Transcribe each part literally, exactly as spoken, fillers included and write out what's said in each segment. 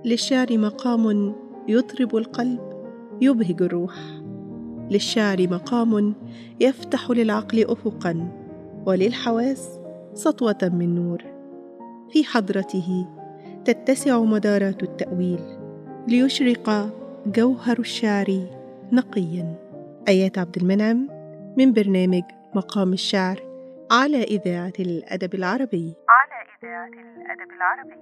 للشعر مقام يطرب القلب يبهج الروح، للشعر مقام يفتح للعقل أفقاً وللحواس سطوة من نور، في حضرته تتسع مدارات التأويل ليشرق جوهر الشعر نقياً. آيات عبد المنعم من برنامج مقام الشعر على إذاعة الأدب العربي. على إذاعة الأدب العربي.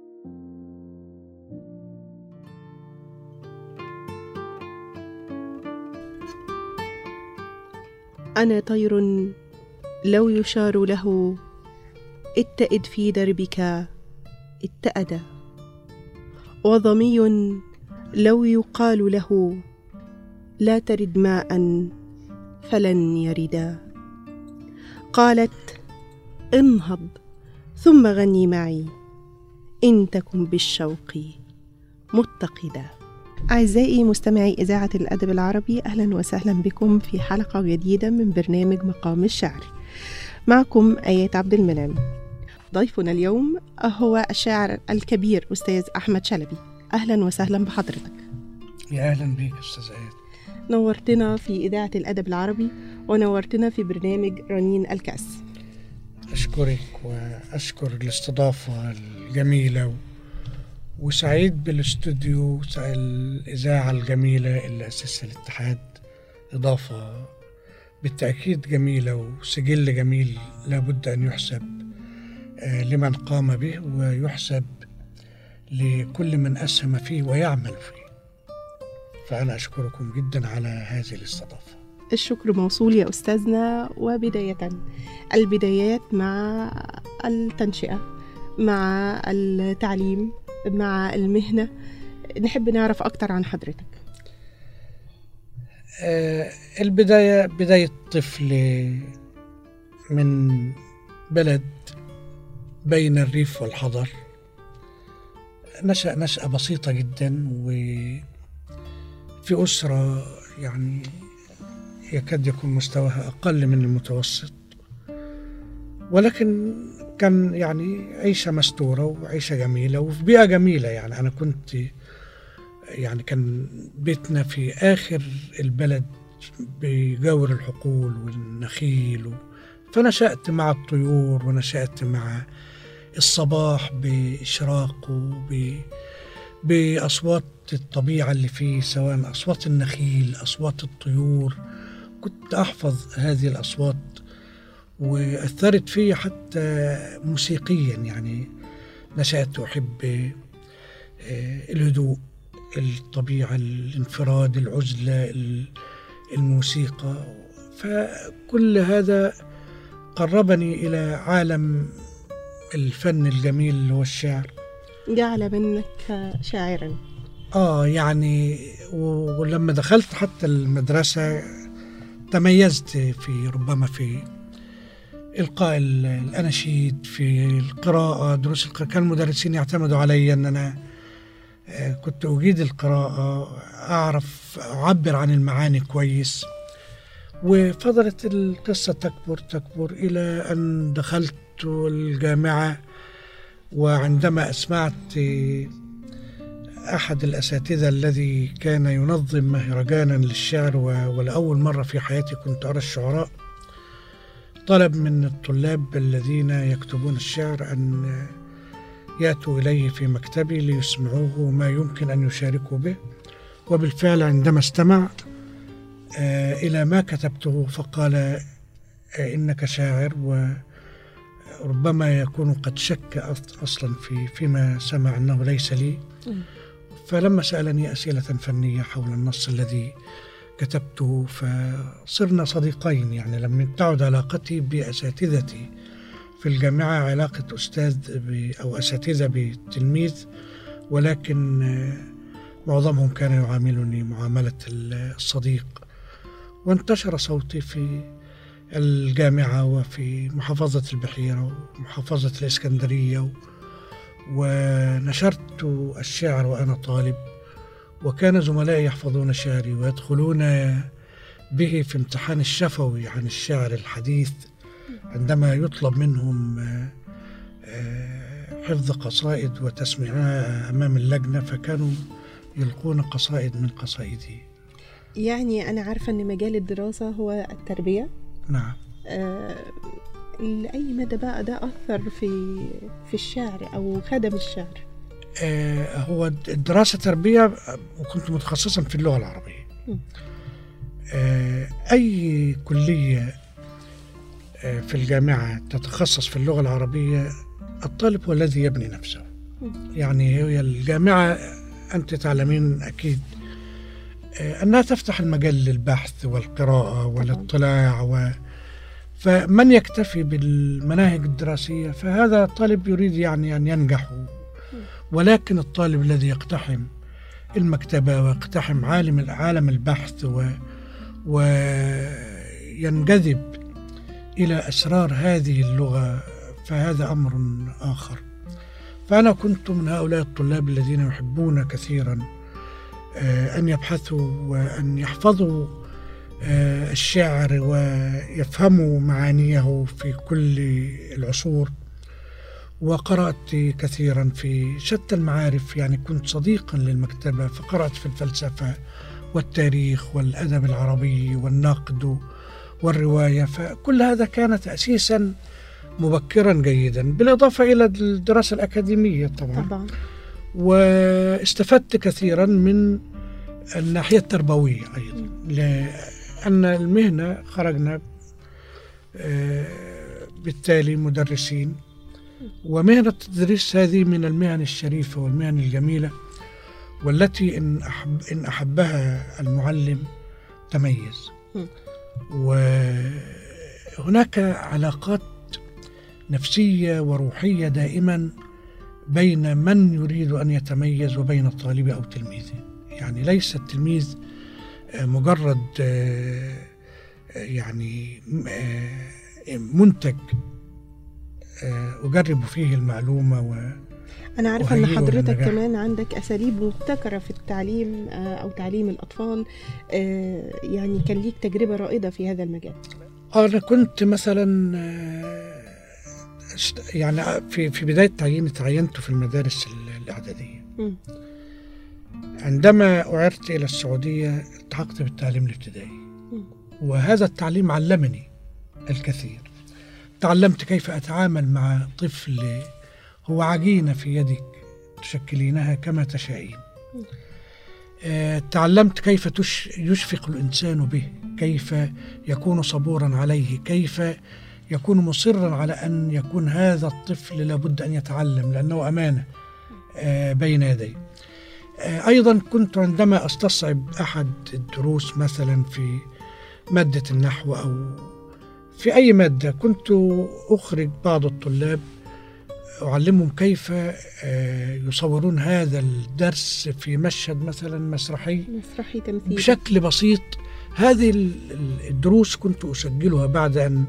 أنا طير لو يشار له اتئد في دربك اتأد، وظمي لو يقال له لا ترد ماء فلن يردا. قالت انهض ثم غني معي إن تكن بالشوق متقدا. أعزائي مستمعي إذاعة الأدب العربي، أهلا وسهلا بكم في حلقة جديدة من برنامج مقام الشعر. معكم آيات عبد المنعم. ضيفنا اليوم هو الشاعر الكبير أستاذ أحمد شلبي. أهلا وسهلا بحضرتك. يا أهلا بك أستاذ آيات. نورتنا في إذاعة الأدب العربي ونورتنا في برنامج رنين الكأس. أشكرك وأشكر الاستضافة الجميلة، وسعيد بالاستوديو الإذاعة الجميلة اللي أسسها الاتحاد، إضافة بالتأكيد جميلة وسجل جميل لابد أن يحسب لمن قام به ويحسب لكل من أسهم فيه ويعمل فيه. فأنا أشكركم جدا على هذه الاستضافة. الشكر موصول يا أستاذنا. وبداية البدايات مع التنشئة، مع التعليم، مع المهنة. نحب نعرف أكتر عن حضرتك. آه البداية بداية طفل من بلد بين الريف والحضر، نشأ نشأة بسيطة جدا وفي أسرة يعني يكاد يكون مستواها أقل من المتوسط، ولكن كان يعني عيشة مستورة وعيشة جميلة وفي بيئة جميلة. يعني أنا كنت يعني كان بيتنا في آخر البلد بجور الحقول والنخيل، فنشأت مع الطيور ونشأت مع الصباح بإشراقه بأصوات الطبيعة اللي فيه، سواء أصوات النخيل، أصوات الطيور. كنت أحفظ هذه الأصوات وأثرت فيه حتى موسيقيا. يعني نشأت أحب الهدوء، الطبيعة، الانفراد، العزلة، الموسيقى. فكل هذا قربني إلى عالم الفن الجميل اللي هو الشعر. جعل منك شاعرا. آه يعني ولما دخلت حتى المدرسة تميزت في ربما في إلقاء الأناشيد، في القراءة، دروس القراءة. كان المدرسين يعتمدوا علي أن أنا كنت أجيد القراءة، أعرف أعبر عن المعاني كويس. وفضلت القصة تكبر تكبر إلى أن دخلت الجامعة، وعندما أسمعت أحد الأساتذة الذي كان ينظم مهرجانا للشعر، ولأول مرة في حياتي كنت أرى الشعراء، طلب من الطلاب الذين يكتبون الشعر أن يأتوا إليه في مكتبي ليسمعوه ما يمكن أن يشاركوا به. وبالفعل عندما استمع آه إلى ما كتبته فقال آه إنك شاعر، وربما يكون قد شك أصلا في فيما سمع أنه ليس لي. فلما سألني أسئلة فنية حول النص الذي كتبته فصرنا صديقين. يعني لم تعد علاقتي بأساتذتي في الجامعة علاقة أستاذ أو أساتذة بتلميذ، ولكن معظمهم كان يعاملني معاملة الصديق. وانتشر صوتي في الجامعة وفي محافظة البحيرة ومحافظة الإسكندرية، ونشرت الشعر وأنا طالب، وكان زملائي يحفظون شعري ويدخلون به في امتحان الشفوي عن الشعر الحديث عندما يطلب منهم حفظ قصائد وتسميعها أمام اللجنة، فكانوا يلقون قصائد من قصائدي. يعني أنا عارفة أن مجال الدراسة هو التربية. نعم. آه لأي مدى بقى ده أثر في في الشعر أو خدم الشعر؟ آه هو الدراسة تربية، وكنت متخصصا في اللغة العربية. آه أي كلية آه في الجامعة تتخصص في اللغة العربية، الطالب هو الذي يبني نفسه. يعني هي الجامعة أنت تعلمين أكيد آه أنها تفتح المجال للبحث والقراءة والاطلاع و... فمن يكتفي بالمناهج الدراسية فهذا طالب يريد يعني أن ينجح، ولكن الطالب الذي يقتحم المكتبة ويقتحم عالم عالم البحث و... وينجذب إلى أسرار هذه اللغة فهذا أمر آخر. فأنا كنت من هؤلاء الطلاب الذين يحبون كثيرا أن يبحثوا وأن يحفظوا الشعر ويفهموا معانيه في كل العصور. وقرأت كثيرا في شتى المعارف، يعني كنت صديقا للمكتبة، فقرأت في الفلسفة والتاريخ والأدب العربي والنقد والرواية، فكل هذا كان تأسيسا مبكرا جيدا، بالإضافة إلى الدراسة الأكاديمية طبعا, طبعا. واستفدت كثيرا من الناحية التربوية أيضا، لأن المهنة خرجنا بالتالي مدرسين، ومهنة التدريس هذه من المهن الشريفة والمهن الجميلة، والتي إن, أحب إن أحبها المعلم تميز. وهناك علاقات نفسية وروحية دائما بين من يريد أن يتميز وبين الطالب أو تلميذه. يعني ليس التلميذ مجرد يعني منتج أجرب فيه المعلومة و أنا عارفة أن حضرتك كمان عندك أساليب مبتكرة في التعليم أو تعليم الأطفال، يعني كان ليك تجربة رائدة في هذا المجال. أنا كنت مثلا يعني في في بداية تعييني تعينت في المدارس الإعدادية. م. عندما أعرت إلى السعودية التحقت بالتعليم الابتدائي، وهذا التعليم علمني الكثير. تعلمت كيف أتعامل مع طفل هو عجينة في يدك تشكلينها كما تشائين. أه تعلمت كيف يشفق الإنسان به، كيف يكون صبورا عليه، كيف يكون مصرا على أن يكون هذا الطفل لابد أن يتعلم لأنه أمانة أه بين يدي. أه أيضا كنت عندما أستصعب أحد الدروس مثلا في مادة النحو أو في أي مادة، كنت أخرج بعض الطلاب أعلمهم كيف يصورون هذا الدرس في مشهد مثلا مسرحي مسرحي تمثيل بشكل بسيط. هذه الدروس كنت أسجلها بعد أن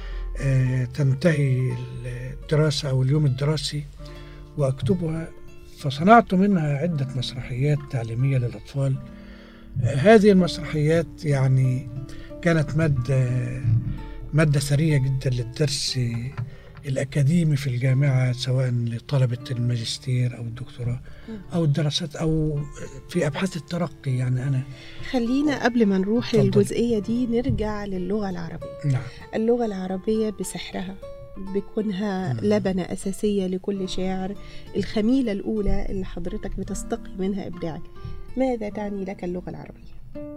تنتهي الدراسة أو اليوم الدراسي وأكتبها، فصنعت منها عدة مسرحيات تعليمية للأطفال. هذه المسرحيات يعني كانت مادة مادة ثرية جدا للدرس الأكاديمي في الجامعة، سواء لطلبة الماجستير أو الدكتوراه أو الدراسات أو في أبحاث الترقي. يعني أنا خلينا قبل ما نروح للجزئية دي نرجع للغة العربية. نعم. اللغة العربية بسحرها، بكونها نعم. لبنة أساسية لكل شاعر، الخميلة الأولى اللي حضرتك بتستقي منها إبداعك. ماذا تعني لك اللغة العربية؟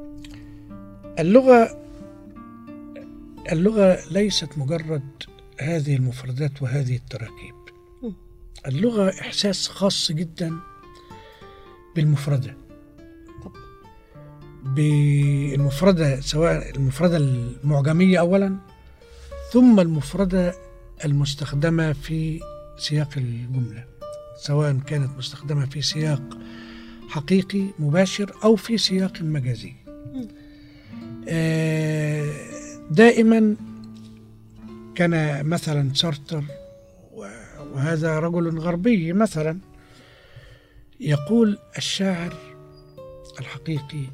اللغة اللغة ليست مجرد هذه المفردات وهذه التراكيب. اللغة إحساس خاص جدا بالمفردة، بالمفردة سواء المفردة المعجمية أولا، ثم المفردة المستخدمة في سياق الجملة، سواء كانت مستخدمة في سياق حقيقي مباشر أو في سياق مجازي. دائما كان مثلا سارتر، وهذا رجل غربي مثلا، يقول الشاعر الحقيقي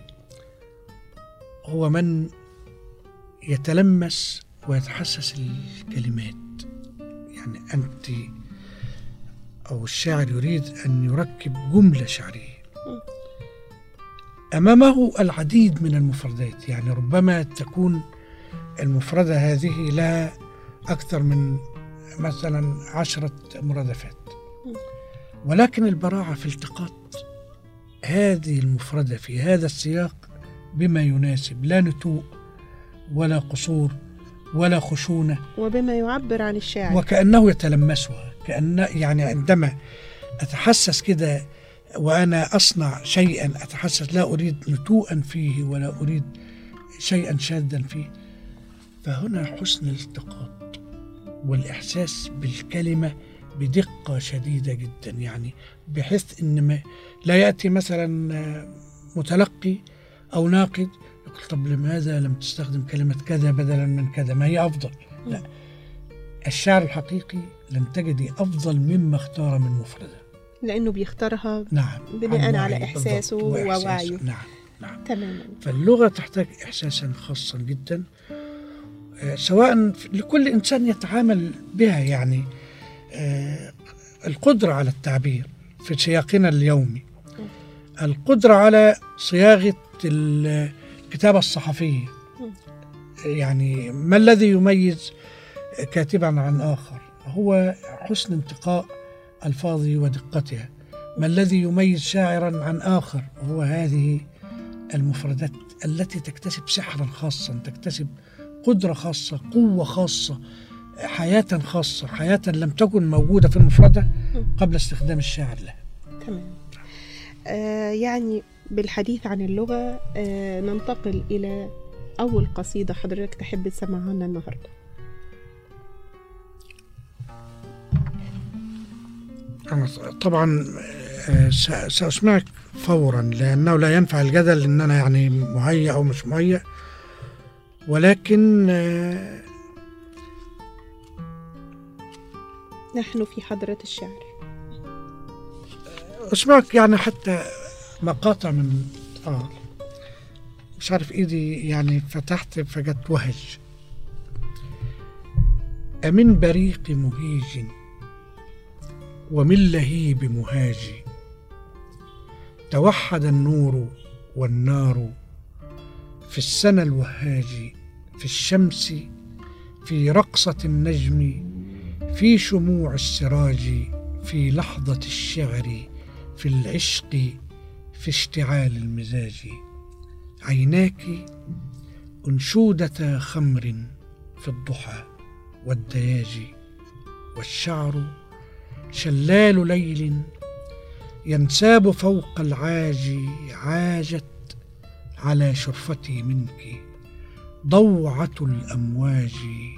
هو من يتلمس ويتحسس الكلمات. يعني أنت أو الشاعر يريد أن يركب جملة شعرية أمامه العديد من المفردات، يعني ربما تكون المفردة هذه لها أكثر من مثلا عشرة مرادفات، ولكن البراعة في التقاط هذه المفردة في هذا السياق بما يناسب، لا نتوء ولا قصور ولا خشونة، وبما يعبر عن الشاعر، وكأنه يتلمسها. كأن يعني عندما أتحسس كده وأنا أصنع شيئا أتحسس لا أريد نتوءا فيه ولا أريد شيئا شاذا فيه، فهنا حسن الالتقاط والإحساس بالكلمة بدقة شديدة جدا، يعني بحيث إن ما لا يأتي مثلا متلقي أو ناقد يقول طب لماذا لم تستخدم كلمة كذا بدلا من كذا، ما هي أفضل؟ لا، الشعر الحقيقي لن تجدي أفضل مما اختار من مفردة، لأنه بيختارها نعم بناء على إحساسه ووعيه. نعم نعم تماما. فاللغة تحتاج إحساسا خاصا جدا، آه سواء لكل إنسان يتعامل بها، يعني آه القدرة على التعبير في سياقنا اليومي، القدرة على صياغة الكتابة الصحفية، يعني ما الذي يميز كاتبا عن آخر؟ هو حسن انتقاء ألفاظه ودقتها. ما الذي يميز شاعرا عن آخر؟ هو هذه المفردات التي تكتسب سحرا خاصا، تكتسب قدرة خاصة، قوة خاصة، حياة خاصة، حياة لم تكن موجودة في المفردة قبل استخدام الشاعر لها. تمام. آه يعني بالحديث عن اللغة آه ننتقل إلى أول قصيدة حضرتك تحب تسمعها لنا النهاردة. أنا طبعا سأسمعك فورا لأنه لا ينفع الجدل إن أنا يعني مهيأ أو مش مهيأ، ولكن نحن في حضرة الشعر. أسمعك يعني حتى مقاطع من آه مش عارف إيدي يعني فتحت فجت وهج. أمن بريق مهيج ومن لهيب مهاجي، توحد النور والنار في السنى الوهاج، في الشمس، في رقصة النجم، في شموع السراج، في لحظة الشعر، في العشق، في اشتعال المزاج. عيناك أنشودة خمر في الضحى والدياج، والشعر شلال ليل ينساب فوق العاج. عاجت على شرفتي منك ضوعة الأمواج،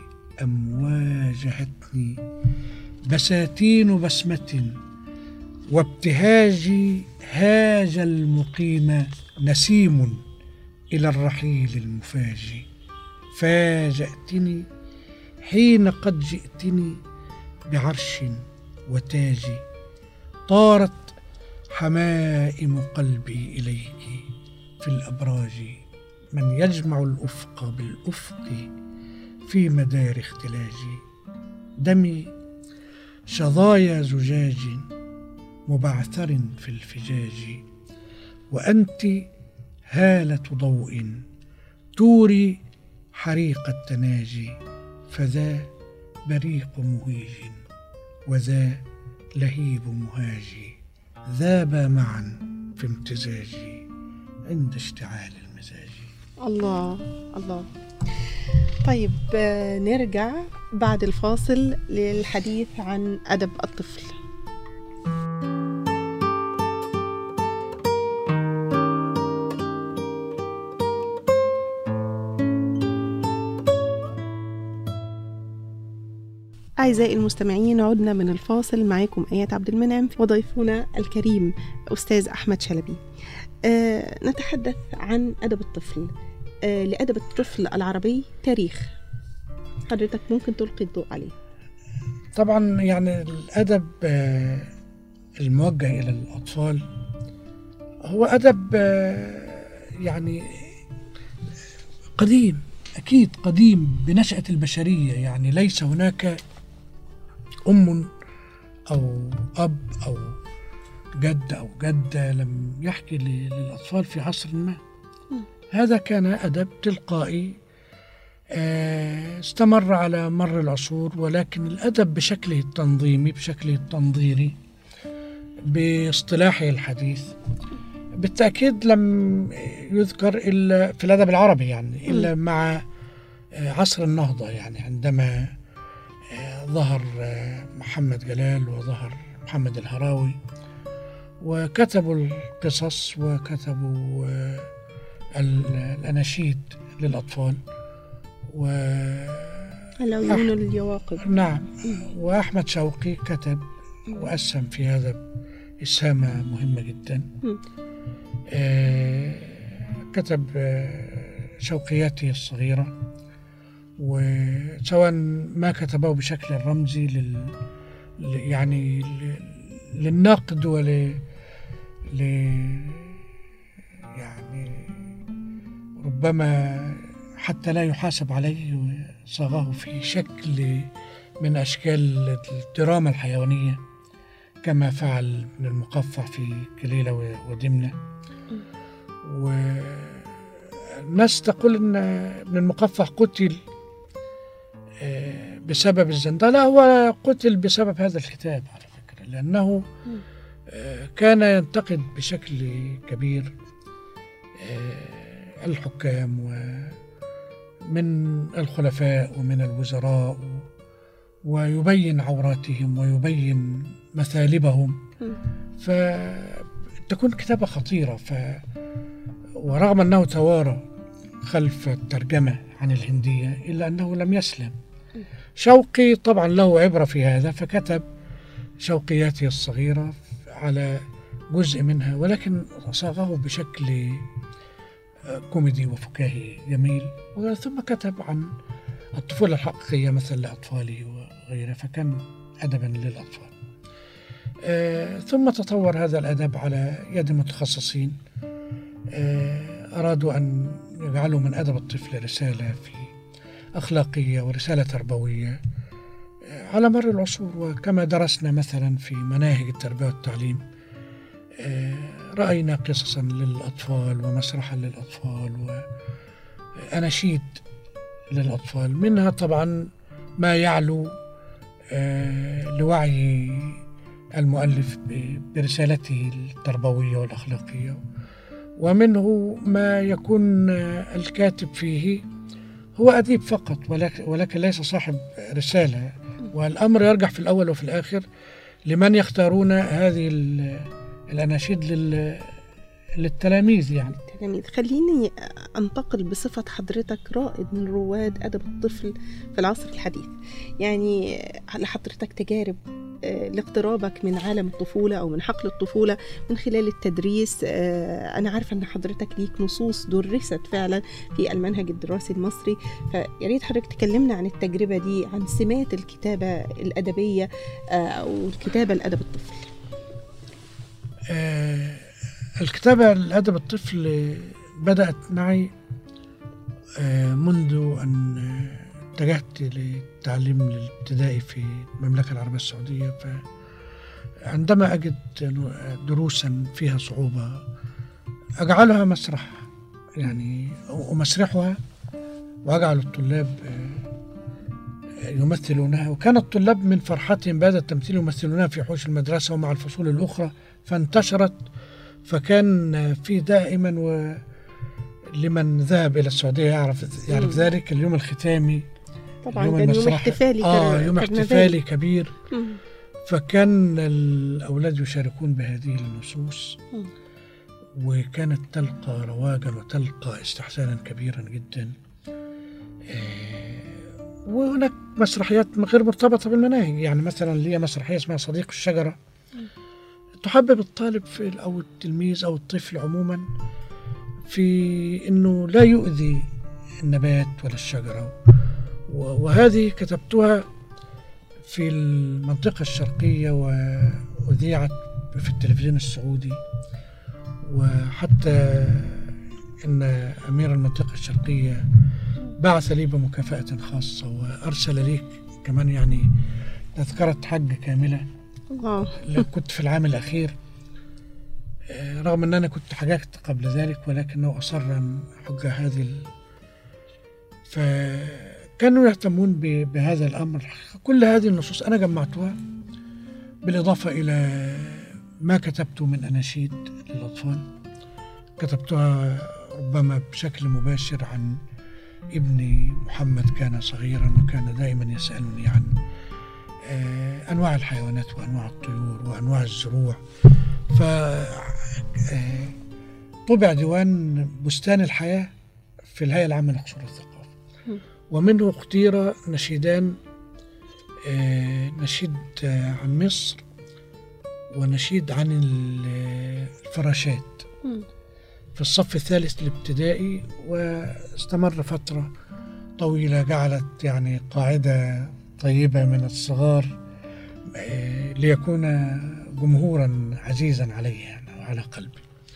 أمواجهتني بساتين بسمة وابتهاج. هاج المقيم نسيم إلى الرحيل المفاجي، فاجأتني حين قد جئتني بعرش وتاج. طارت حمائم قلبي إليك في الأبراج، من يجمع الأفق بالأفق في مدار اختلاج. دمي شظايا زجاج مبعثر في الفجاج، وأنت هالة ضوء توري حريق التناجي. فذا بريق مهيج وذا لهيب مهاجي، ذابا معا في امتزاجي عند اشتعال المزاج. الله الله. طيب نرجع بعد الفاصل للحديث عن أدب الطفل. أعزائي المستمعين، عدنا من الفاصل. معاكم آيات عبد المنعم وضيفنا الكريم أستاذ أحمد شلبي. أه نتحدث عن أدب الطفل. أه لأدب الطفل العربي تاريخ، حضرتك ممكن تلقي الضوء عليه؟ طبعا يعني الأدب أه الموجه إلى الأطفال هو أدب أه يعني قديم، أكيد قديم بنشأة البشرية. يعني ليس هناك أم أو أب أو جد أو جدة لم يحكي للأطفال في عصر ما. هذا كان أدب تلقائي استمر على مر العصور، ولكن الأدب بشكله التنظيمي بشكله التنظيري باصطلاحه الحديث بالتأكيد لم يذكر إلا في الأدب العربي، يعني إلا مع عصر النهضة، يعني عندما ظهر محمد جلال وظهر محمد الهراوي وكتبوا القصص وكتبوا الأناشيد للأطفال و العيون اليواقب. نعم. وأحمد شوقي كتب وأسهم في هذا إسهامة مهمة جدا. آه كتب آه شوقياته الصغيرة، وسواء ما كتبه بشكل رمزي لل يعني للنقد ول ل... يعني ربما حتى لا يحاسب عليه، صاغه في شكل من أشكال الدراما الحيوانية كما فعل ابن المقفع في كليلة ودمنة. والناس تقول أن ابن المقفع قتل بسبب الزندقة، لا، هو قتل بسبب هذا الكتاب على فكرة، لأنه كان ينتقد بشكل كبير الحكام ومن الخلفاء ومن الوزراء، ويبين عوراتهم ويبين مثالبهم، فتكون كتابة خطيرة. ف ورغم أنه توارى خلف الترجمة عن الهندية إلا أنه لم يسلم. شوقي طبعا له عبرة في هذا، فكتب شوقياته الصغيرة على جزء منها، ولكن صاغه بشكل كوميدي وفكاهي جميل. ثم كتب عن الطفولة الحقيقية مثل لأطفاله وغيره، فكان أدبا للأطفال. آه ثم تطور هذا الأدب على يد متخصصين آه أرادوا أن يجعلوا من أدب الطفل رسالة في أخلاقية ورسالة تربوية آه على مر العصور. وكما درسنا مثلا في مناهج التربية والتعليم آه رأينا قصصا للأطفال ومسرحا للأطفال وأناشيد للأطفال، منها طبعا ما يعلو آه لوعي المؤلف برسالته التربوية والأخلاقية، ومنه ما يكون آه الكاتب فيه هو أديب فقط ولكن, ولكن ليس صاحب رسالة، والأمر يرجع في الأول وفي الآخر لمن يختارون هذه الأناشيد لل للتلاميذ. يعني التلاميذ. خليني أنتقل بصفة حضرتك رائد من رواد أدب الطفل في العصر الحديث، يعني لحضرتك تجارب لاقترابك من عالم الطفولة أو من حقل الطفولة من خلال التدريس. أنا عارفة أن حضرتك ليك نصوص درست فعلا في المنهج الدراسي المصري، فياريت حضرتك تكلمنا عن التجربة دي، عن سمات الكتابة الأدبية أو الكتابة لأدب الطفل. آه الكتابة لأدب الطفل بدأت معي منذ أن اتجهت للتعليم الابتدائي في المملكة العربية السعودية. فعندما أجد دروسا فيها صعوبة أجعلها مسرح، يعني أمسرحها وأجعل الطلاب يمثلونها، وكان الطلاب من فرحتهم بهذا التمثيل يمثلونها في حوش المدرسة ومع الفصول الأخرى، فانتشرت. فكان في دائما، ولمن ذهب إلى السعودية يعرف يعرف ذلك، اليوم الختامي طبعا يوم كان يوم احتفالي آه يوم احتفالي كبير. مم. فكان الأولاد يشاركون بهذه النصوص، مم. وكانت تلقى رواجا وتلقى استحسانا كبيرا جدا. آه وهناك مسرحيات غير مرتبطة بالمناهج، يعني مثلا لي مسرحية اسمها صديق الشجرة، مم. تحبب الطالب في أو التلميذ أو الطفل عموما في أنه لا يؤذي النبات ولا الشجرة. وهذه كتبتها في المنطقة الشرقية وأذيعت في التلفزيون السعودي، وحتى إن أمير المنطقة الشرقية بعث لي بمكافأة خاصة وأرسل لي كمان يعني تذكرة حج كاملة الله. كنت في العام الأخير، رغم أن أنا كنت حججت قبل ذلك، ولكنه أصر أن أحج هذه ال... فكانوا يهتمون ب... بهذا الأمر. كل هذه النصوص أنا جمعتها، بالإضافة إلى ما كتبته من أناشيد للأطفال، كتبتها ربما بشكل مباشر عن ابني محمد، كان صغيرا وكان دائما يسألني عن أنواع الحيوانات وأنواع الطيور وأنواع الزروع. فطبع ديوان بستان الحياة في الهيئة العامة لقصور الثقافة، ومنه اختير نشيدان، نشيد عن مصر ونشيد عن الفراشات في الصف الثالث الابتدائي، واستمر فترة طويلة جعلت يعني قاعدة طيبة من الصغار ليكون جمهورا عزيزا علي يعني وعلى قلبي.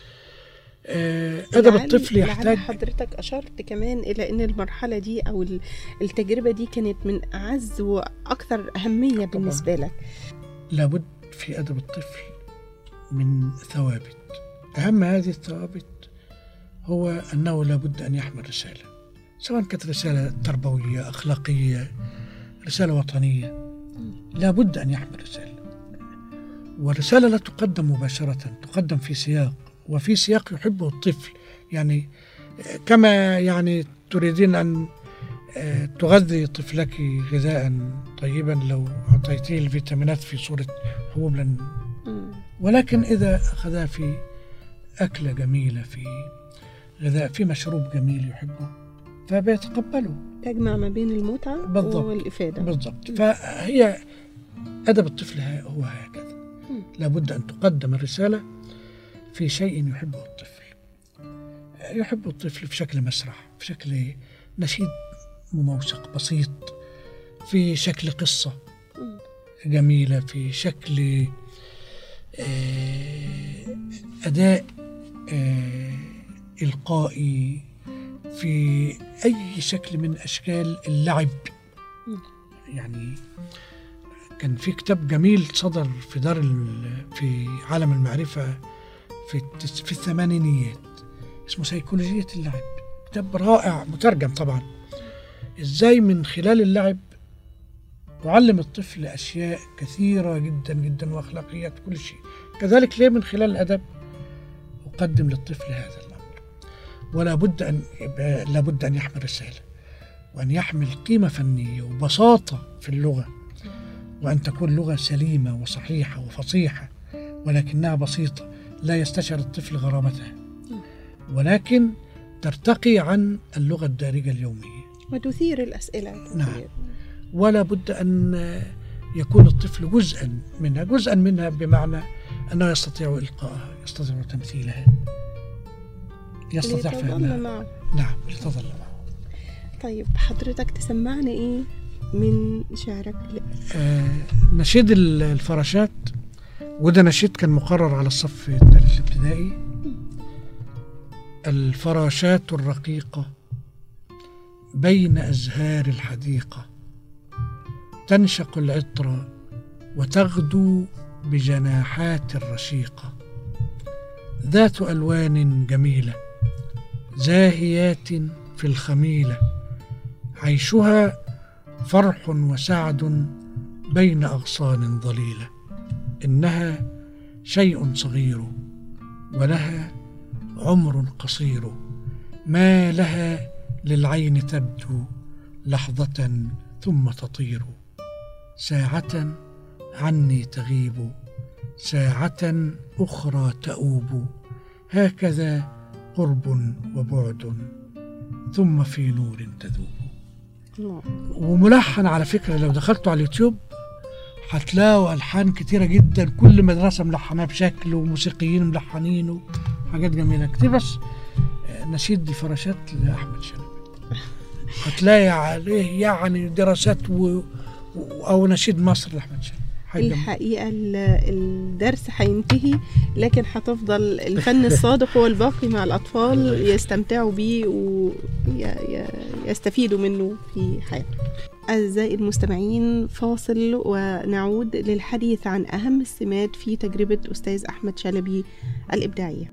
أدب الطفل يحتاج. حضرتك أشرت كمان إلى أن المرحلة دي أو التجربة دي كانت من أعز وأكثر أهمية بالنسبة لك. لابد في أدب الطفل من ثوابت، أهم هذه الثوابت هو أنه لابد أن يحمل رسالة، سواء كانت رسالة تربوية أخلاقية رسالة وطنية، لابد أن يحمل رسالة. والرسالة لا تقدم مباشرة، تقدم في سياق، وفي سياق يحبه الطفل. يعني كما يعني تريدين أن تغذي طفلك غذاء طيبا لو أعطيتيه الفيتامينات في صورة حبوب لن، ولكن إذا أخذها في أكلة جميلة، في غذاء، في مشروب جميل يحبه، فبيتقبله. تجمع ما بين المتعة بالضبط. والإفادة. بالضبط. فهي أدب الطفل هو هكذا، لابد أن تقدم الرسالة في شيء يحبه الطفل. يحبه الطفل في شكل مسرح، في شكل نشيد مموسق بسيط، في شكل قصة جميلة، في شكل أداء إلقائي، في أي شكل من أشكال اللعب. يعني كان في كتاب جميل صدر في دار في عالم المعرفة في في الثمانينيات اسمه سيكولوجية اللعب، كتاب رائع مترجم طبعا، إزاي من خلال اللعب تعلم الطفل أشياء كثيرة جدا جدا وأخلاقيات كل شيء. كذلك ليه من خلال الأدب أقدم للطفل هذا الأمر. ولا بد أن لابد أن يحمل رسالة، وأن يحمل قيمة فنية وبساطة في اللغة، وأن تكون لغة سليمة وصحيحة وفصيحة، ولكنها بسيطة لا يستشعر الطفل غرامتها، ولكن ترتقي عن اللغة الدارجة اليومية وتثير الأسئلة. نعم. ولا بد أن يكون الطفل جزءا منها، جزءا منها بمعنى أنه يستطيع إلقاءها، يستطيع تمثيلها، يستطيع فهمها. نعم، لتظل معه. طيب حضرتك تسمعنا إيه من شعرك؟ آه نشيد الفراشات، وده نشيد كان مقرر على الصف الثالث الابتدائي. الفراشات الرقيقة بين أزهار الحديقة تنشق العطر وتغدو بجناحات الرشيقة، ذات ألوان جميلة زاهيات في الخميلة، عيشها فرح وسعد بين أغصان ظليلة، إنها شيء صغير ولها عمر قصير، ما لها للعين تبدو لحظة ثم تطير، ساعة عني تغيب ساعة أخرى تؤوب، هكذا قرب وبعد ثم في نور تذوب. وملحن على فكرة، لو دخلتوا على اليوتيوب هتلاقوا ألحان كتيرة جدا، كل مدرسة ملحنها بشكل، وموسيقيين ملحنين وحاجات جميلة كتير. بس نشيد فراشات لأحمد شلبي هتلاقي عليه يعني دراسات و... أو نشيد مصر لأحمد شلبي، حاجة الحقيقة ال- الدرس هينتهي، لكن هتفضل الفن الصادق هو الباقي مع الأطفال يستمتعوا بيه ويستفيدوا منه في حياتهم. أعزائي المستمعين، فاصل ونعود للحديث عن أهم السمات في تجربة أستاذ أحمد شلبي الإبداعية.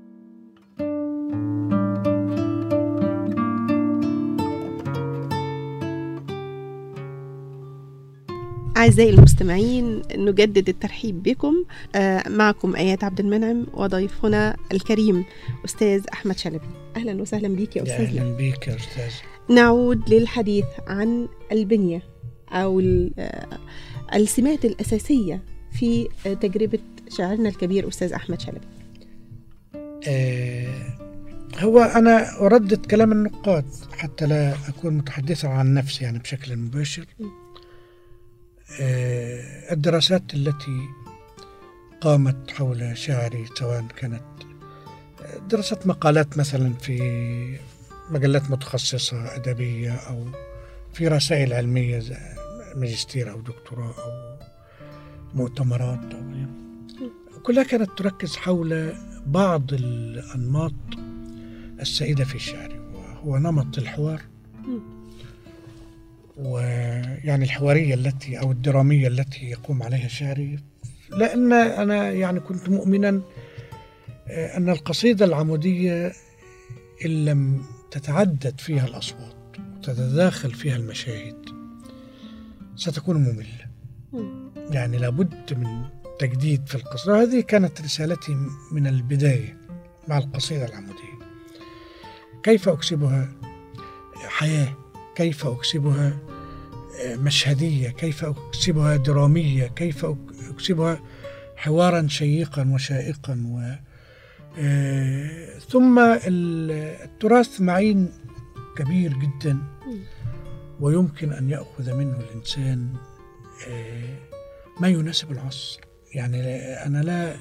أعزائي المستمعين، نجدد الترحيب بكم. آه، معكم آيات عبد المنعم وضيفنا الكريم أستاذ أحمد شلبي. أهلا وسهلا بيك يا أستاذنا. أهلا بيك يا أستاذ. نعود للحديث عن البنية أو ال- آه، السمات الأساسية في آه، تجربة شاعرنا الكبير أستاذ أحمد شلبي. آه هو أنا أردد كلام النقاد حتى لا أكون متحدثا عن نفسي يعني بشكل مباشر. آه الدراسات التي قامت حول شعري، سواء كانت دراسات مقالات مثلا في مجلات متخصصة أدبية أو في رسائل علمية زي ماجستير أو دكتوراه أو مؤتمرات أو غيره، كلها كانت تركز حول بعض الأنماط السائدة في شعري، وهو نمط الحوار، ويعني الحوارية التي أو الدرامية التي يقوم عليها شعري. لأن أنا يعني كنت مؤمنا أن القصيدة العمودية إن لم تتعدد فيها الأصوات وتتداخل فيها المشاهد ستكون مملة. يعني لابد من تجديد في القصيدة. هذه كانت رسالتي من البداية مع القصيدة العمودية. كيف أكسبها حياة، كيف أكسبها مشهدية، كيف أكسبها درامية، كيف أكسبها حوارا شيقا وشائقا و آه، ثم التراث معين كبير جدا ويمكن أن يأخذ منه الإنسان آه، ما يناسب العصر. يعني أنا لا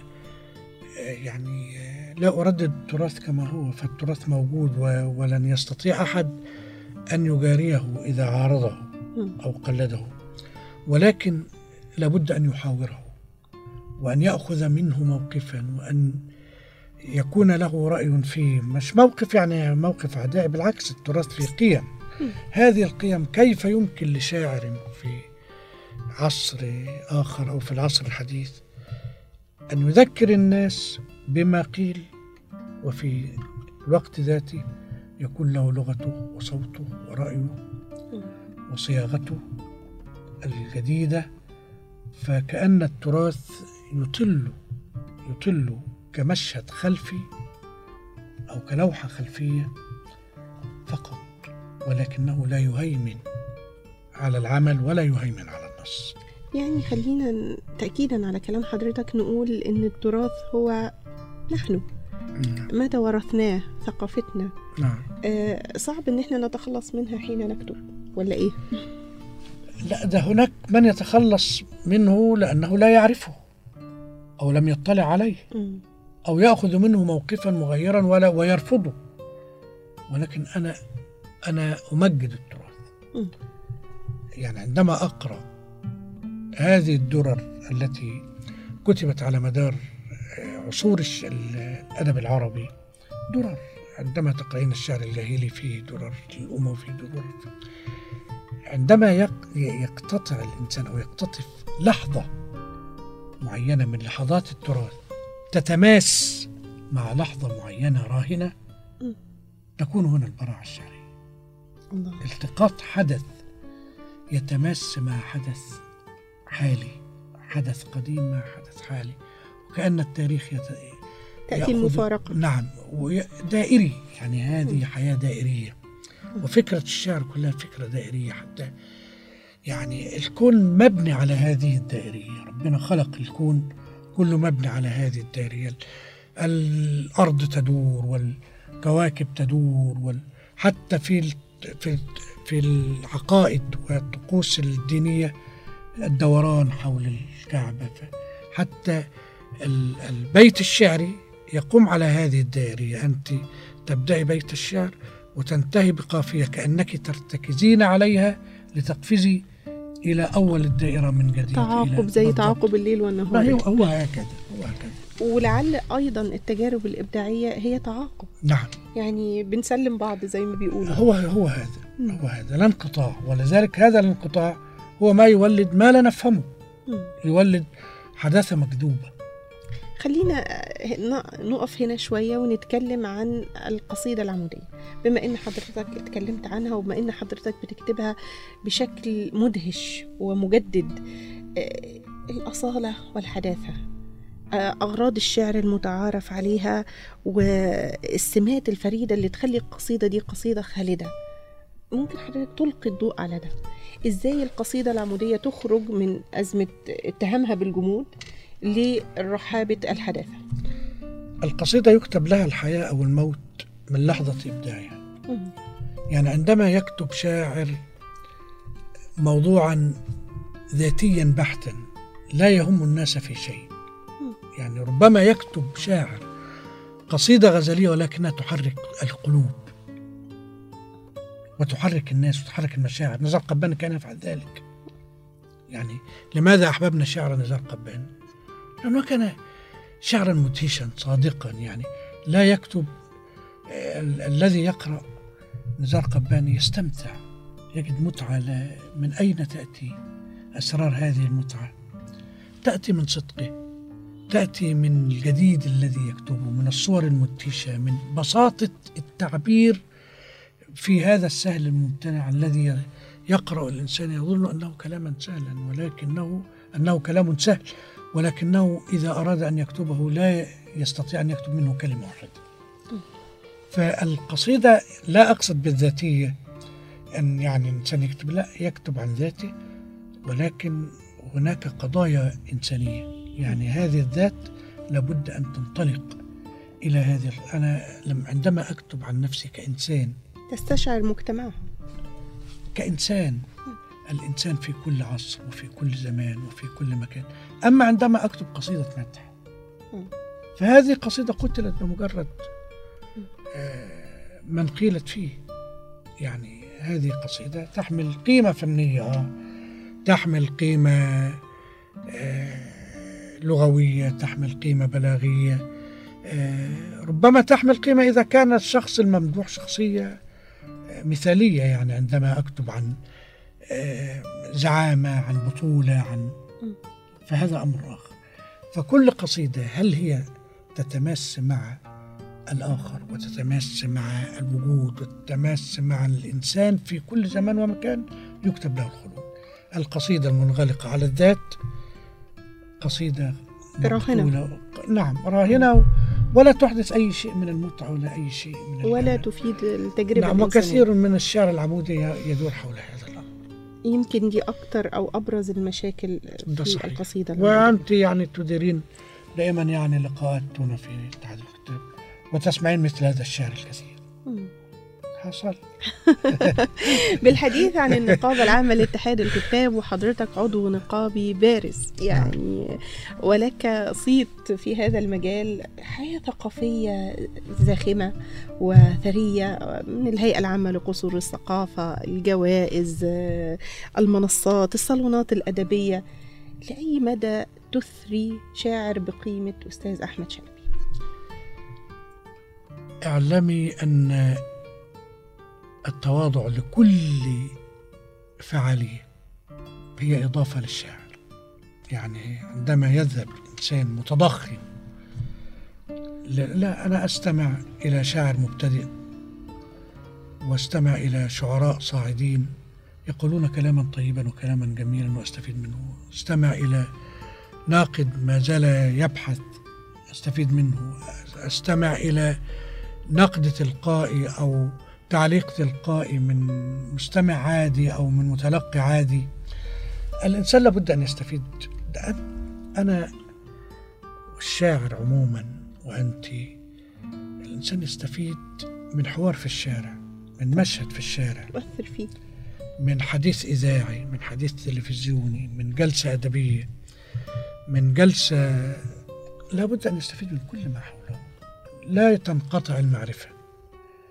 يعني لا أردد التراث كما هو، فالتراث موجود ولن يستطيع أحد أن يجاريه إذا عارضه أو قلده، ولكن لابد أن يحاوره وأن يأخذ منه موقفا وأن يكون له رأي فيه. مش موقف يعني موقف عدائي، بالعكس التراث فيه قيم. هذه القيم كيف يمكن لشاعر في عصر آخر أو في العصر الحديث أن يذكر الناس بما قيل، وفي الوقت ذاته يكون له لغته وصوته ورأيه وصياغته الجديدة. فكأن التراث يطل يطل كمشهد خلفي أو كلوحة خلفية فقط، ولكنه لا يهيمن على العمل ولا يهيمن على النص. يعني خلينا تأكيدا على كلام حضرتك نقول إن التراث هو نحن ما تورثناه، ثقافتنا. نعم. آه صعب إن احنا نتخلص منها حين نكتب، ولا إيه؟ لا، ده هناك من يتخلص منه لأنه لا يعرفه أو لم يطلع عليه م. أو يأخذ منه موقفا مغيرا ولا ويرفضه. ولكن أنا أنا أمجد التراث. م. يعني عندما أقرأ هذه الدرر التي كتبت على مدار عصور الأدب العربي، درر، عندما تقرأين الشعر الجاهلي فيه درر، الأموي فيه درر، عندما يقتطع الإنسان أو يقتطف لحظة معينة من لحظات التراث تتماس مع لحظة معينة راهنة، تكون هنا البراعة الشعرية. الله. التقاط حدث يتماس مع حدث حالي، حدث قديم مع حدث حالي، وكأن التاريخ يت... تأتي المفارقة. نعم، دائري. يعني هذه حياة دائرية، وفكرة الشعر كلها فكرة دائرية. حتى يعني الكون مبني على هذه الدائرية. ربنا خلق الكون كله مبني على هذه الدائرية. الأرض تدور والكواكب تدور وال... حتى في في في العقائد والطقوس الدينية الدوران حول الكعبة. حتى البيت الشعري يقوم على هذه الدائرية. أنت تبدأي بيت الشعر وتنتهي بقافية كأنك ترتكزين عليها لتقفزي إلى أول الدائرة من جديد. تعاقب زي بالضبط. تعاقب الليل والنهار. ما هو هو هكذا هو هكذا. ولعل أيضا التجارب الإبداعية هي تعاقب، نعم، يعني بنسلم بعض زي ما بيقولوا. هو هو هذا هو هذا لا انقطاع، ولذلك هذا الانقطاع هو ما يولد ما لا نفهمه، يولد حداثة مكذوبة. خلينا نقف هنا شوية ونتكلم عن القصيدة العمودية، بما إن حضرتك اتكلمت عنها وبما إن حضرتك بتكتبها بشكل مدهش ومجدد. الأصالة والحداثة، أغراض الشعر المتعارف عليها والسمات الفريدة اللي تخلي القصيدة دي قصيدة خالدة. ممكن حضرتك تلقي الضوء على ده؟ إزاي القصيدة العمودية تخرج من أزمة اتهامها بالجمود لرحابة الحداثة؟ القصيدة يكتب لها الحياة أو الموت من لحظة إبداعها. يعني عندما يكتب شاعر موضوعا ذاتيا بحتا لا يهم الناس في شيء، يعني ربما يكتب شاعر قصيدة غزلية ولكنها تحرك القلوب وتحرك الناس وتحرك المشاعر. نزار قباني كان يفعل ذلك. يعني لماذا أحببنا شعر نزار قباني؟ لأنه كان شعرا مدهشا صادقا. يعني لا يكتب ال- الذي يقرأ نزار قباني يستمتع، يجد متعة. من أين تأتي أسرار هذه المتعة؟ تأتي من صدقه، تأتي من الجديد الذي يكتبه، من الصور المدهشة، من بساطة التعبير في هذا السهل الممتنع الذي يقرأ الإنسان يظن أنه كلاما سهلا، ولكنه أنه كلام سهل، ولكنه إذا أراد أن يكتبه لا يستطيع أن يكتب منه كلمة واحدة. فالقصيدة لا أقصد بالذاتية أن يعني الإنسان يكتب، لا، يكتب عن ذاته، ولكن هناك قضايا إنسانية. يعني هذه الذات لابد أن تنطلق إلى هذه. أنا لم عندما أكتب عن نفسي كإنسان تستشعر مجتمعها كإنسان، الإنسان في كل عصر وفي كل زمان وفي كل مكان. أما عندما أكتب قصيدة مدح فهذه قصيدة قتلت بمجرد من قيلت فيه. يعني هذه قصيدة تحمل قيمة فنية، تحمل قيمة لغوية، تحمل قيمة بلاغية، ربما تحمل قيمة إذا كان الشخص الممدوح شخصية مثالية. يعني عندما أكتب عن زعامة، عن بطولة، عن فهذا أمر آخر. فكل قصيدة هل هي تتماس مع الآخر وتتماس مع الوجود وتتماس مع الإنسان في كل زمان ومكان يكتب له الخلود. القصيدة المنغلقة على الذات قصيدة راهنة، نعم راهنة، ولا تحدث أي شيء من المتعة ولا أي شيء من ولا تفيد التجربة. نعم، وكثير من الشعر العمودي يدور حول هذا الأمر. يمكن دي أكتر أو أبرز المشاكل في صحيح. القصيدة. وأنت يعني تديرين دائما يعني لقاءات هنا في اتحاد الكتاب وتسمعين مثل هذا الشعر الكثير. مم. حصل. بالحديث عن النقابة العامة لاتحاد الكتاب، وحضرتك عضو نقابي بارز يعني، ولك صيت في هذا المجال، حياة ثقافية زاخمة وثرية من الهيئة العامة لقصور الثقافة، الجوائز، المنصات، الصالونات الأدبية. لأي مدى تثري شاعر بقيمة أستاذ أحمد شلبي؟ اعلمي أن التواضع لكل فعالية هي إضافة للشاعر. يعني عندما يذهب إنسان متضخم، لا، أنا أستمع إلى شاعر مبتدئ واستمع إلى شعراء صاعدين يقولون كلاما طيبا وكلاما جميلا وأستفيد منه، استمع إلى ناقد ما زال يبحث أستفيد منه، استمع إلى نقد تلقائي أو تعليق تلقائي من مستمع عادي أو من متلقي عادي. الإنسان لابد أن يستفيد. أنا والشاعر عموما وأنت، الإنسان يستفيد من حوار في الشارع، من مشهد في الشارع أثر فيه، من حديث إذاعي، من حديث تلفزيوني، من جلسة أدبية، من جلسة. لابد أن يستفيد من كل ما حوله. لا تنقطع المعرفة،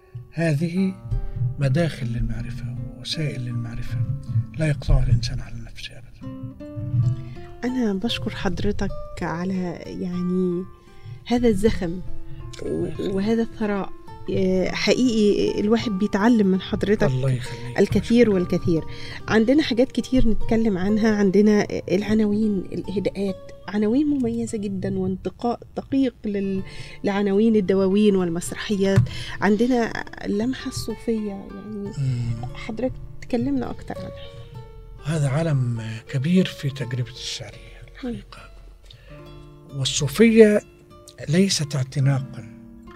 هذه مداخل للمعرفة ووسائل للمعرفة لا يقطعها الإنسان على نفسه. نفسي أبدا. أنا بشكر حضرتك على يعني هذا الزخم وهذا الثراء. حقيقي الواحد بيتعلم من حضرتك الله يخليك. الكثير والكثير. عندنا حاجات كتير نتكلم عنها. عندنا العناوين، الإهداءات، عناوين مميزة جدا وانتقاء دقيق لل... لعناوين الدواوين والمسرحيات. عندنا اللمحة الصوفية، يعني حضرتك تكلمنا أكتر عنها. هذا عالم كبير في تجربة الشعرية الحقيقة. والصوفية ليست اعتناقا،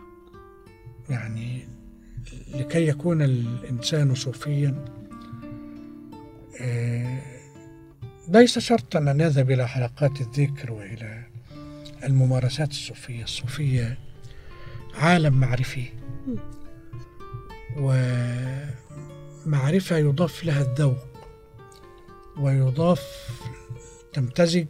يعني لكي يكون الإنسان صوفيا ليس شرطا أن يذهب إلى حلقات الذكر وإلى الممارسات الصوفية. الصوفية عالم معرفي، ومعرفة يضاف لها الذوق، ويضاف تمتزج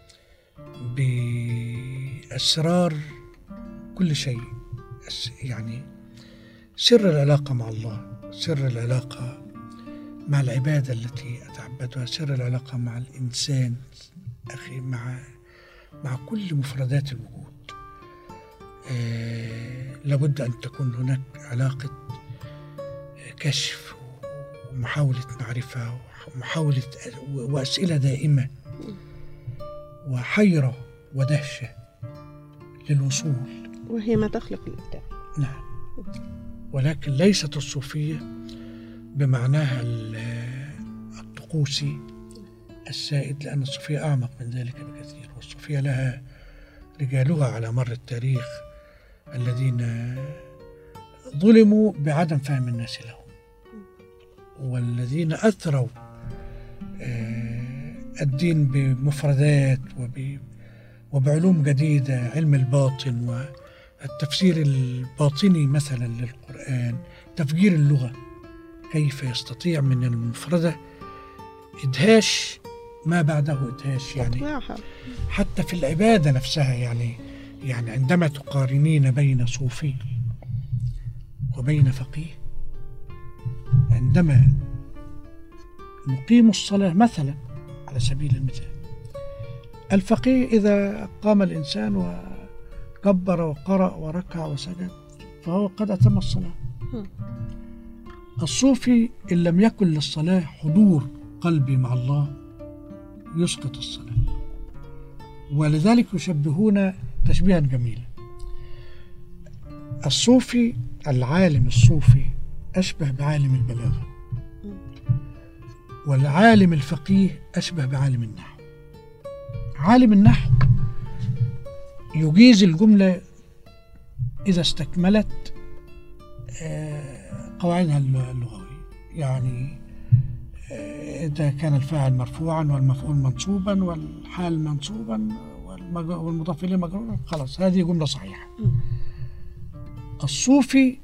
بأسرار كل شيء، يعني سر العلاقة مع الله، سر العلاقة مع العبادة التي أتعبدها، سر العلاقة مع الإنسان أخي، مع مع كل مفردات الوجود. آه لابد أن تكون هناك علاقة كشف ومحاولة معرفة ومحاولة وأسئلة دائمة وحيرة ودهشة للوصول، وهي ما تخلق الإبداع. نعم، ولكن ليست الصوفية بمعناها الطقوسي السائد، لأن الصوفية أعمق من ذلك بكثير. والصوفية لها رجالها على مر التاريخ الذين ظلموا بعدم فهم الناس لهم، والذين أثروا الدين بمفردات وبعلوم جديدة، علم الباطن والتفسير الباطني مثلا للقرآن، تفجير اللغة، كيف يستطيع من المفردة إدهاش ما بعده إدهاش، يعني حتى في العبادة نفسها. يعني يعني عندما تقارنين بين صوفي وبين فقيه، عندما نقيم الصلاة مثلا على سبيل المثال، الفقيه إذا قام الإنسان وكبر وقرأ وركع وسجد فهو قد أتم الصلاة. الصوفي إن لم يكن للصلاة حضور قلبي مع الله يسقط الصلاة، ولذلك يشبهون تشبيها جميلا. الصوفي العالم الصوفي أشبه بعالم البلاغة، والعالم الفقيه أشبه بعالم النحو. عالم النحو يجيز الجملة إذا استكملت قواعدها اللغوية، يعني إذا كان الفاعل مرفوعا والمفعول منصوبا والحال منصوبا والمضاف إليه مجرورا، خلاص هذه جملة صحيحة. الصوفي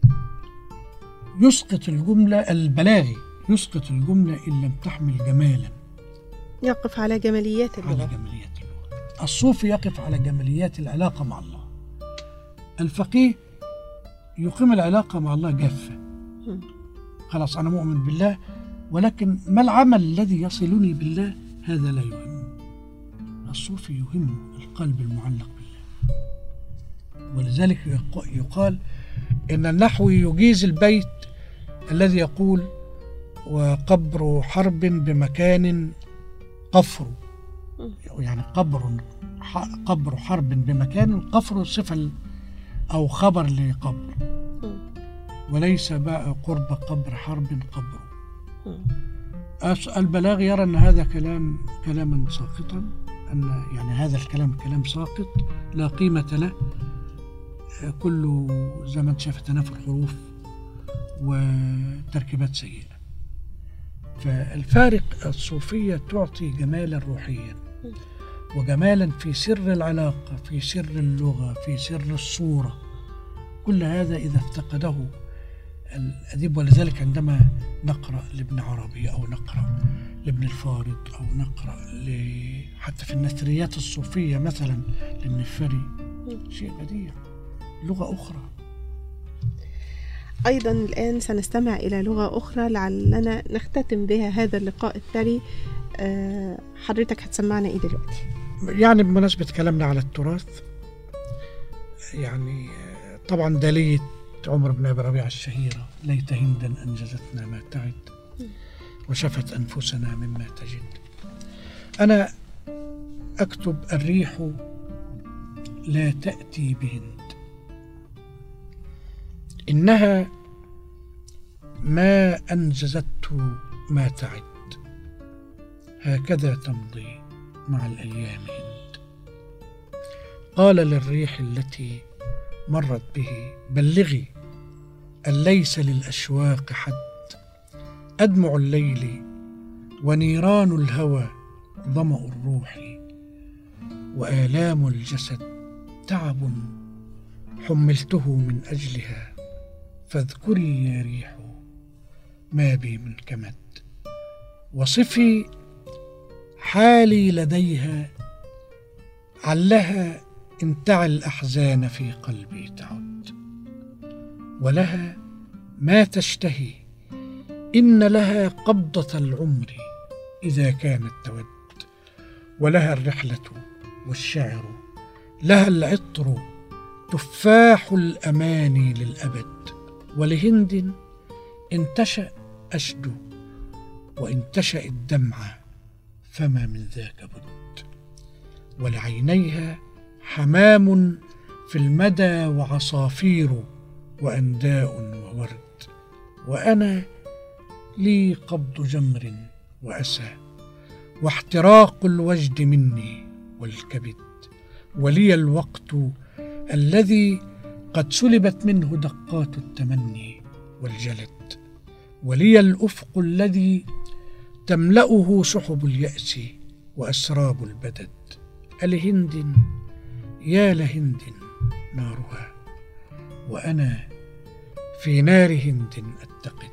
يسقط الجملة، البلاغي يسقط الجملة إن لم تحمل جمالا، يقف على جماليات اللغة. على جماليات اللغة. الصوفي يقف على جماليات العلاقة مع الله. الفقيه يقيم العلاقة مع الله جافة، خلاص أنا مؤمن بالله، ولكن ما العمل الذي يصلني بالله هذا لا يهم. الصوفي يهم القلب المعلق بالله، ولذلك يقال إن النحوي يجيز البيت الذي يقول وقبر حرب بمكان قفر، يعني قبر قبر حرب بمكان، قفر صفة أو خبر لقبر، وليس بقى قرب قبر حرب قبر. البلاغ يرى أن هذا كلام كلاما ساقطا، أن يعني هذا الكلام كلام ساقط لا قيمة له، كله زي ما انت شايف تنافر حروف وتركيبات سيئة. فالفارق الصوفية تعطي جمالا روحيا وجمالا في سر العلاقة، في سر اللغة، في سر الصورة. كل هذا إذا افتقده الأديب، ولذلك عندما نقرأ لابن عربي أو نقرأ لابن الفارض أو نقرأ حتى في النثريات الصوفية مثلا للنفري، شيء بديع، لغة أخرى. أيضا الآن سنستمع إلى لغة أخرى لعلنا نختتم بها هذا اللقاء الثري آه حضرتك هتسمعنا إيه دلوقتي؟ يعني بمناسبة كلامنا على التراث، يعني طبعا دالية عمر بن أبي ربيعة الشهيرة: ليت هندا أنجزتنا ما تعد وشفت أنفسنا مما تجد. أنا أكتب: الريح لا تأتي بهند، إنها ما أنجزته ما تعد، هكذا تمضي مع الأيام هند. قال للريح التي مرت به: بلغي أن ليس للأشواق حد، أدمع الليل ونيران الهوى ظمأ الروح، وآلام الجسد تعب حملته من أجلها، فاذكري يا ريح ما بي من كمد، وصفي حالي لديها علها إن تعي الأحزان في قلبي تعد، ولها ما تشتهي إن لها قبضة العمر إذا كانت تود، ولها الرحلة والشعر، لها العطر تفاح الأماني للأبد، ولهند إن تشأ أشدو وإن تشأ الدمع فما من ذاك بد، ولعينيها حمام في المدى وعصافير وأنداء وورد، وأنا لي قبض جمر وأسى واحتراق الوجد مني والكبد، ولي الوقت الذي قد سلبت منه دقات التمني والجلد، ولي الأفق الذي تملأه سحب اليأس وأسراب البدد. الهند يا لهند نارها، وأنا في نار هند أتقد،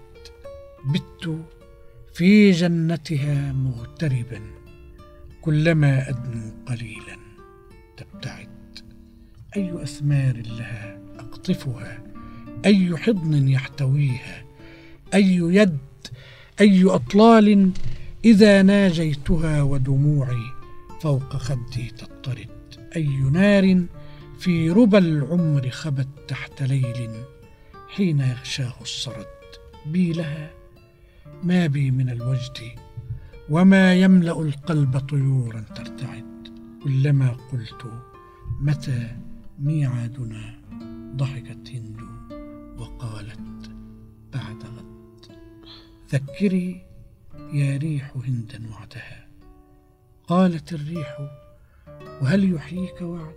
بت في جنتها مغتربا، كلما أدنو قليلا تبتعد. أي أثمار لها أقطفها، أي حضن يحتويها، أي يد، أي أطلال إذا ناجيتها ودموعي فوق خدي تضطرد، أي نار في ربى العمر خبت تحت ليل حين يغشاه السرد، بي لها ما بي من الوجد وما يملأ القلب طيورا ترتعد، كلما قلت متى ميعادنا ضحكت هند وقالت بعد غد، ذكري يا ريح هندا وعدها. قالت الريح: وهل يحييك وعد؟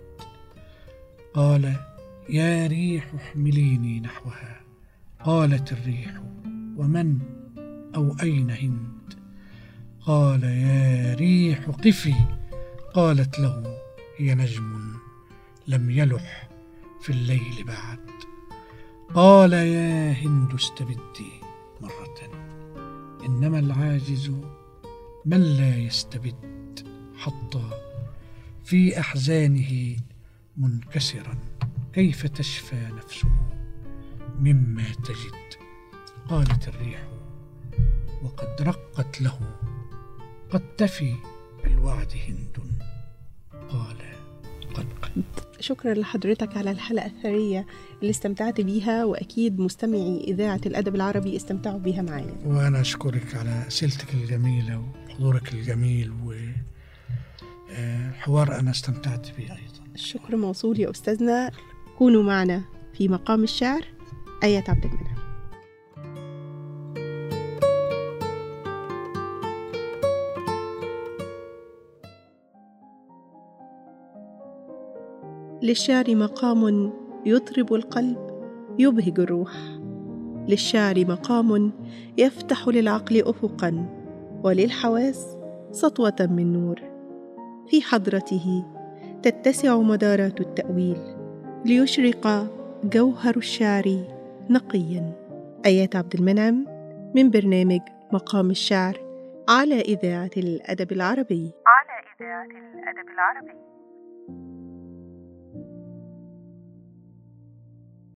قال: يا ريح احمليني نحوها. قالت الريح: ومن أو أين هند؟ قال: يا ريح قفي. قالت له: هي نجم لم يلح في الليل بعد. قال: يا هند استبدي مرة، إنما العاجز من لا يستبد، حتى في أحزانه منكسرا كيف تشفى نفسه مما تجد. قالت الريح وقد رقت له: قد تفي بالوعد هند. قال: قد قد. شكرا لحضرتك على الحلقة الثرية اللي استمتعت بيها، وأكيد مستمعي إذاعة الأدب العربي استمتعوا بيها معايا. وأنا أشكرك على أسئلتك الجميلة وحضورك الجميل، وحوار أنا استمتعت به أيضا. الشكر موصول يا أستاذنا. كونوا معنا في مقام الشعر، آيات عبد المنعم. للشعر مقام يطرب القلب يبهج الروح، للشعر مقام يفتح للعقل أفقا وللحواس سطوة من نور، في حضرته تتسع مدارات التأويل ليشرق جوهر الشعر نقيا. آيات عبد المنعم من برنامج مقام الشعر على إذاعة الأدب العربي. على إذاعة الأدب العربي.